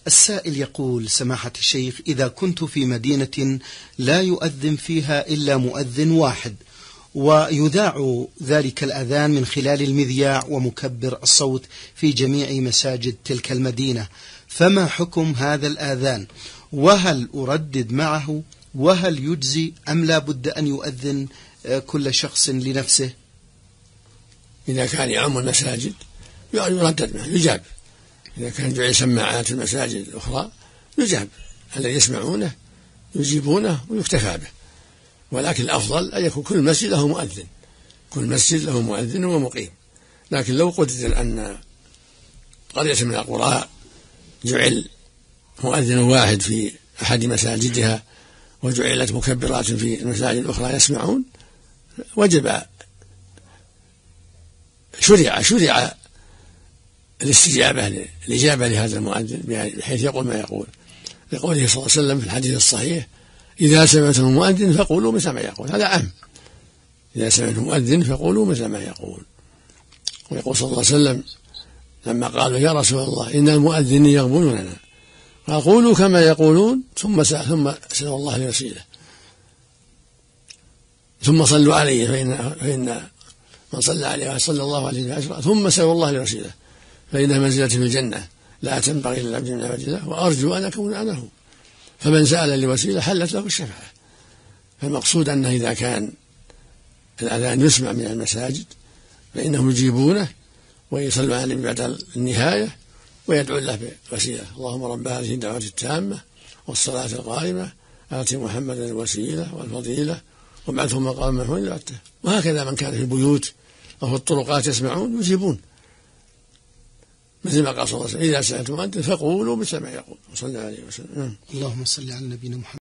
السائل يقول: سماحة الشيخ، إذا كنت في مدينة لا يؤذن فيها إلا مؤذن واحد، ويذاع ذلك الأذان من خلال المذياع ومكبر الصوت في جميع مساجد تلك المدينة، فما حكم هذا الآذان؟ وهل أردد معه؟ وهل يجزي أم لا بد أن يؤذن كل شخص لنفسه؟ إذا كان يعم المساجد يردد معه، يجاب. إذا كان جعل سماعات المساجد الأخرى يجاب، الذي يسمعونه يجيبونه ويكتفى به. ولكن الأفضل أن يكون كل مسجد له مؤذن، كل مسجد له مؤذن ومقيم. لكن لو قدر أن قرية من القرى جعل مؤذن واحد في أحد مساجدها وجعلت مكبرات في المساجد الأخرى يسمعون، وجب شرع الإجابة لهذا المؤذن بحيث يقول ما يقول، لقوله صلى الله عليه وسلم في الحديث الصحيح: إذا سمعتم المؤذن فقولوا مثل ما يقول. هذا عام، إذا سمعتم المؤذن فقولوا مثل ما يقول. ويقول صلى الله عليه وسلم لما قالوا: يا رسول الله إن المؤذنين يغبوننا، قال: قولوا كما يقولون ثم سألوا الله الوسيلة، ثم صلوا عليه فإن من صلى عليه صلى الله عليه وسلم، ثم سألوا الله الوسيلة فإنها منزلة في الجنة لا تنبغي للعبد من عباد الله وأرجو أن أكون أنا هو. فمن سأل الوسيلة حلت له الشفاعة. فالمقصود أنه إذا كان الأذان يسمع من المساجد فإنهم يجيبونه ويصلوا عليه بعد النهاية ويدعو له بوسيلة: اللهم رب هذه الدعوة التامة والصلاة القائمة آت محمدا الوسيلة والفضيلة وابعثه مقاما محمودا. وهكذا من كان في البيوت أو في الطرقات يسمعون يجيبون، مثل ما قال صلى الله عليه وسلم: إذا سألتم أنت فقولوا مثل ما يقول صلى الله عليه وسلم. اللهم صل على نبينا محمد.